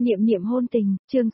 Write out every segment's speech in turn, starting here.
Niệm niệm hôn tình, chương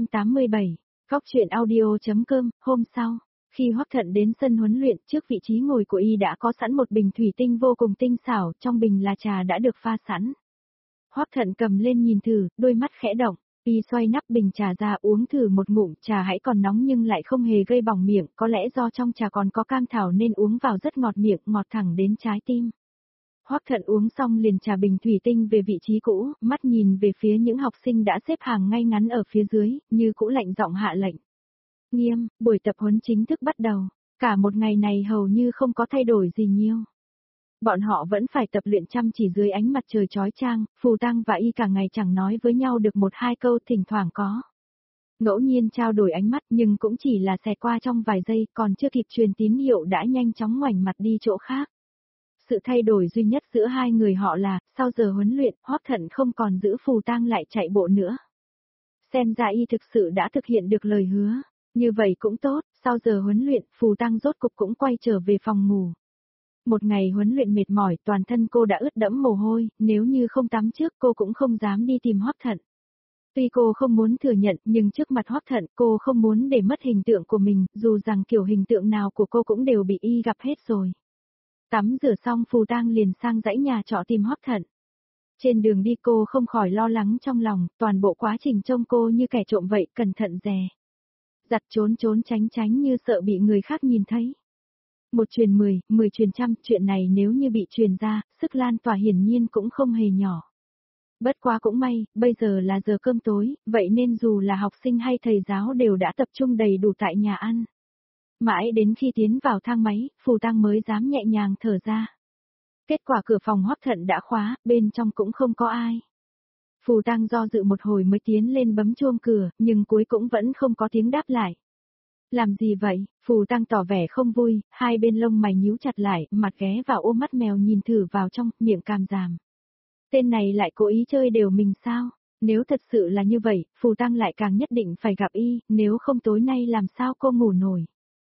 687, Góc truyện audio.com, hôm sau, khi Hoắc Thận đến sân huấn luyện, trước vị trí ngồi của y đã có sẵn một bình thủy tinh vô cùng tinh xảo, trong bình là trà đã được pha sẵn. Hoắc Thận cầm lên nhìn thử, đôi mắt khẽ động, y xoay nắp bình trà ra uống thử một ngụm, trà hãy còn nóng nhưng lại không hề gây bỏng miệng, có lẽ do trong trà còn có cam thảo nên uống vào rất ngọt miệng, ngọt thẳng đến trái tim. Hoắc Thận uống xong liền trả bình thủy tinh về vị trí cũ, mắt nhìn về phía những học sinh đã xếp hàng ngay ngắn ở phía dưới, như cũ lạnh giọng hạ lệnh. Nghiêm, buổi tập huấn chính thức bắt đầu, cả một ngày này hầu như không có thay đổi gì nhiều. Bọn họ vẫn phải tập luyện chăm chỉ dưới ánh mặt trời chói chang, Phù Tăng và Y cả ngày chẳng nói với nhau được một hai câu, thỉnh thoảng có. Ngẫu nhiên trao đổi ánh mắt nhưng cũng chỉ là xẹt qua trong vài giây, còn chưa kịp truyền tín hiệu đã nhanh chóng ngoảnh mặt đi chỗ khác. Sự thay đổi duy nhất giữa hai người họ là, sau giờ huấn luyện, Hoắc Thận không còn giữ Phù Tăng lại chạy bộ nữa. Xem ra y thực sự đã thực hiện được lời hứa, như vậy cũng tốt, sau giờ huấn luyện, Phù Tăng rốt cục cũng quay trở về phòng ngủ. Một ngày huấn luyện mệt mỏi, toàn thân cô đã ướt đẫm mồ hôi, nếu như không tắm trước cô cũng không dám đi tìm Hoắc Thận. Tuy cô không muốn thừa nhận, nhưng trước mặt Hoắc Thận cô không muốn để mất hình tượng của mình, dù rằng kiểu hình tượng nào của cô cũng đều bị y gặp hết rồi. Tắm rửa xong Phù Tăng liền sang dãy nhà trọ tìm Hoắc Thận. Trên đường đi cô không khỏi lo lắng trong lòng, toàn bộ quá trình trông cô như kẻ trộm vậy, cẩn thận dè dặt trốn trốn tránh tránh như sợ bị người khác nhìn thấy. Một truyền 10, 10 truyền trăm, chuyện này nếu như bị truyền ra, sức lan tỏa hiển nhiên cũng không hề nhỏ. Bất quá cũng may, bây giờ là giờ cơm tối, vậy nên dù là học sinh hay thầy giáo đều đã tập trung đầy đủ tại nhà ăn. Mãi đến khi tiến vào thang máy, Phù Tăng mới dám nhẹ nhàng thở ra. Kết quả cửa phòng Hoắc Thận đã khóa, bên trong cũng không có ai. Phù Tăng do dự một hồi mới tiến lên bấm chuông cửa, nhưng cuối cũng vẫn không có tiếng đáp lại. Làm gì vậy? Phù Tăng tỏ vẻ không vui, hai bên lông mày nhíu chặt lại, mặt ghé vào ôm mắt mèo nhìn thử vào trong, miệng càm ràm. Tên này lại cố ý chơi đều mình sao? Nếu thật sự là như vậy, Phù Tăng lại càng nhất định phải gặp y, nếu không tối nay làm sao cô ngủ nổi.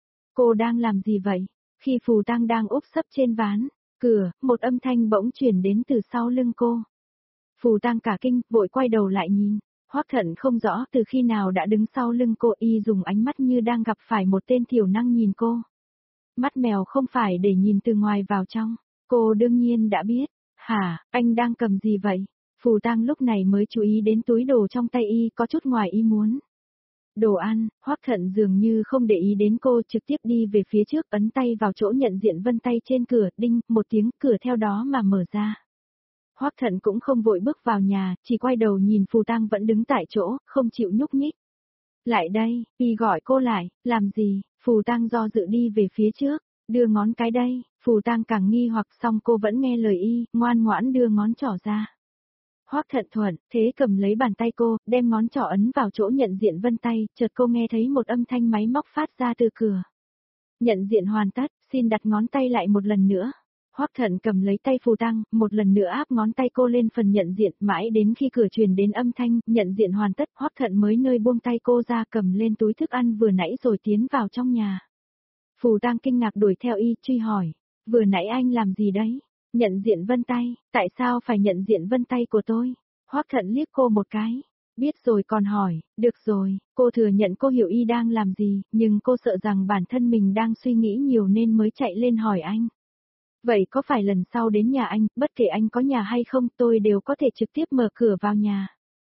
Cô đang làm gì vậy? Khi Phù Tăng đang úp sấp trên ván cửa, một âm thanh bỗng chuyển đến từ sau lưng cô. Phù Tăng cả kinh, vội quay đầu lại nhìn. Hoắc Thận không rõ từ khi nào đã đứng sau lưng cô, y dùng ánh mắt như đang gặp phải một tên thiểu năng nhìn cô. Mắt mèo không phải để nhìn từ ngoài vào trong, cô đương nhiên đã biết. Hả, anh đang cầm gì vậy? Phù Tăng lúc này mới chú ý đến túi đồ trong tay y có chút ngoài ý muốn. Đồ ăn, Hoắc Thận dường như không để ý đến cô, trực tiếp đi về phía trước, ấn tay vào chỗ nhận diện vân tay trên cửa, đinh, một tiếng, cửa theo đó mà mở ra. Hoắc Thận cũng không vội bước vào nhà, chỉ quay đầu nhìn Phù Tăng vẫn đứng tại chỗ, không chịu nhúc nhích. Lại đây, y gọi cô lại, làm gì? Phù Tăng do dự đi về phía trước, đưa ngón cái đây, Phù Tăng càng nghi hoặc xong cô vẫn nghe lời y, ngoan ngoãn đưa ngón trỏ ra. Hoắc Thận thuận, thế cầm lấy bàn tay cô, đem ngón trỏ ấn vào chỗ nhận diện vân tay, chợt cô nghe thấy một âm thanh máy móc phát ra từ cửa. Nhận diện hoàn tất, xin đặt ngón tay lại một lần nữa. Hoắc Thận cầm lấy tay Phù Tăng, một lần nữa áp ngón tay cô lên phần nhận diện, mãi đến khi cửa truyền đến âm thanh, nhận diện hoàn tất, Hoắc Thận mới nơi buông tay cô ra, cầm lên túi thức ăn vừa nãy rồi tiến vào trong nhà. Phù Tăng kinh ngạc đuổi theo y, truy hỏi, vừa nãy anh làm gì đấy? Nhận diện vân tay, tại sao phải nhận diện vân tay của tôi? Hoắc Thận liếc cô một cái. Biết rồi còn hỏi, được rồi, cô thừa nhận cô hiểu y đang làm gì, nhưng cô sợ rằng bản thân mình đang suy nghĩ nhiều nên mới chạy lên hỏi anh. Vậy có phải lần sau đến nhà anh, bất kể anh có nhà hay không, tôi đều có thể trực tiếp mở cửa vào nhà?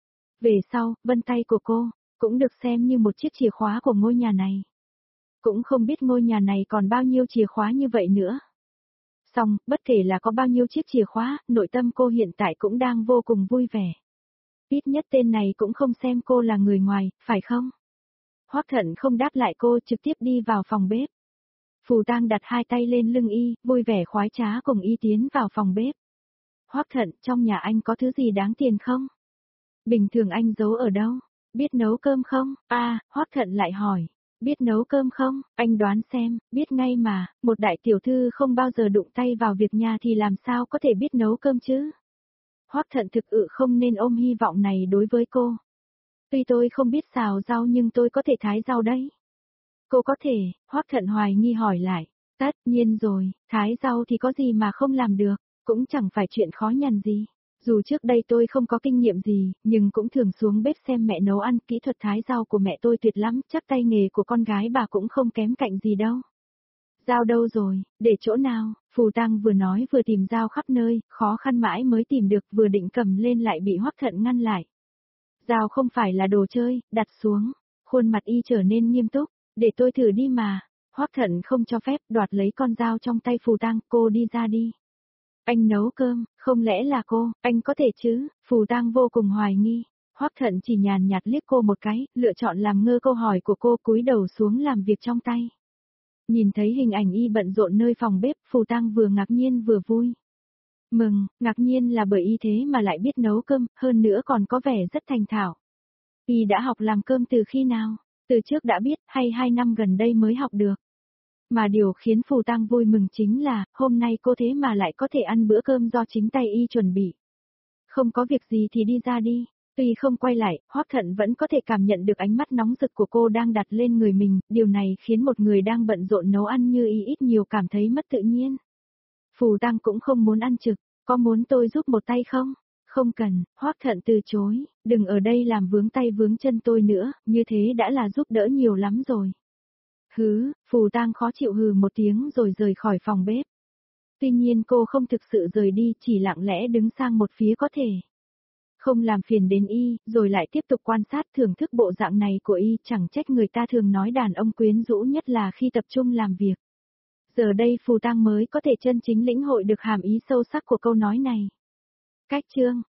Về sau, vân tay của cô, cũng được xem như một chiếc chìa khóa của ngôi nhà này. Cũng không biết ngôi nhà này còn bao nhiêu chìa khóa như vậy nữa. Xong, bất kể là có bao nhiêu chiếc chìa khóa, nội tâm cô hiện tại cũng đang vô cùng vui vẻ. Ít nhất tên này cũng không xem cô là người ngoài, phải không? Hoắc Thận không đáp lại cô, trực tiếp đi vào phòng bếp. Phù Tăng đặt hai tay lên lưng y, vui vẻ khoái trá cùng y tiến vào phòng bếp. Hoắc Thận, trong nhà anh có thứ gì đáng tiền không? Bình thường anh giấu ở đâu? Biết nấu cơm không? Hoắc Thận lại hỏi. Biết nấu cơm không? Anh đoán xem, biết ngay mà, một đại tiểu thư không bao giờ đụng tay vào việc nhà thì làm sao có thể biết nấu cơm chứ? Hoắc Thận thực không nên ôm hy vọng này đối với cô. Tuy tôi không biết xào rau nhưng tôi có thể thái rau đấy. Cô có thể, Hoắc Thận hoài nghi hỏi lại. Tất nhiên rồi, thái rau thì có gì mà không làm được, cũng chẳng phải chuyện khó nhằn gì. Dù trước đây tôi không có kinh nghiệm gì, nhưng cũng thường xuống bếp xem mẹ nấu ăn, kỹ thuật thái rau của mẹ tôi tuyệt lắm, chắc tay nghề của con gái bà cũng không kém cạnh gì đâu. Dao đâu rồi, để chỗ nào? Phù Tăng vừa nói vừa tìm dao khắp nơi, khó khăn mãi mới tìm được, vừa định cầm lên lại bị Hoắc Thận ngăn lại. Dao không phải là đồ chơi, đặt xuống. Khuôn mặt y trở nên nghiêm túc, để tôi thử đi mà. Hoắc Thận không cho phép, đoạt lấy con dao trong tay Phù Tăng, cô đi ra đi. Anh nấu cơm, không lẽ là cô, anh có thể chứ? Phù Tăng vô cùng hoài nghi. Hoắc Thận chỉ nhàn nhạt liếc cô một cái, lựa chọn làm ngơ câu hỏi của cô, cúi đầu xuống làm việc trong tay. Nhìn thấy hình ảnh y bận rộn nơi phòng bếp, Phù Tăng vừa ngạc nhiên vừa vui. Mừng, ngạc nhiên là bởi y thế mà lại biết nấu cơm, hơn nữa còn có vẻ rất thành thạo. Y đã học làm cơm từ khi nào? Từ trước đã biết, hay 2 năm gần đây mới học được? Mà điều khiến Phù Tăng vui mừng chính là, hôm nay cô thế mà lại có thể ăn bữa cơm do chính tay y chuẩn bị. Không có việc gì thì đi ra đi. Tuy không quay lại, Hoắc Thận vẫn có thể cảm nhận được ánh mắt nóng rực của cô đang đặt lên người mình, điều này khiến một người đang bận rộn nấu ăn như y ít nhiều cảm thấy mất tự nhiên. Phù Tăng cũng không muốn ăn trực, có muốn tôi giúp một tay không? Không cần, Hoắc Thận từ chối, đừng ở đây làm vướng tay vướng chân tôi nữa, như thế đã là giúp đỡ nhiều lắm rồi. Hứ, Phù Tăng khó chịu hừ một tiếng rồi rời khỏi phòng bếp. Tuy nhiên cô không thực sự rời đi, chỉ lặng lẽ đứng sang một phía có thể. Không làm phiền đến y, rồi lại tiếp tục quan sát thưởng thức bộ dạng này của y, chẳng trách người ta thường nói đàn ông quyến rũ nhất là khi tập trung làm việc. Giờ đây Phù Tăng mới có thể chân chính lĩnh hội được hàm ý sâu sắc của câu nói này. Cách chương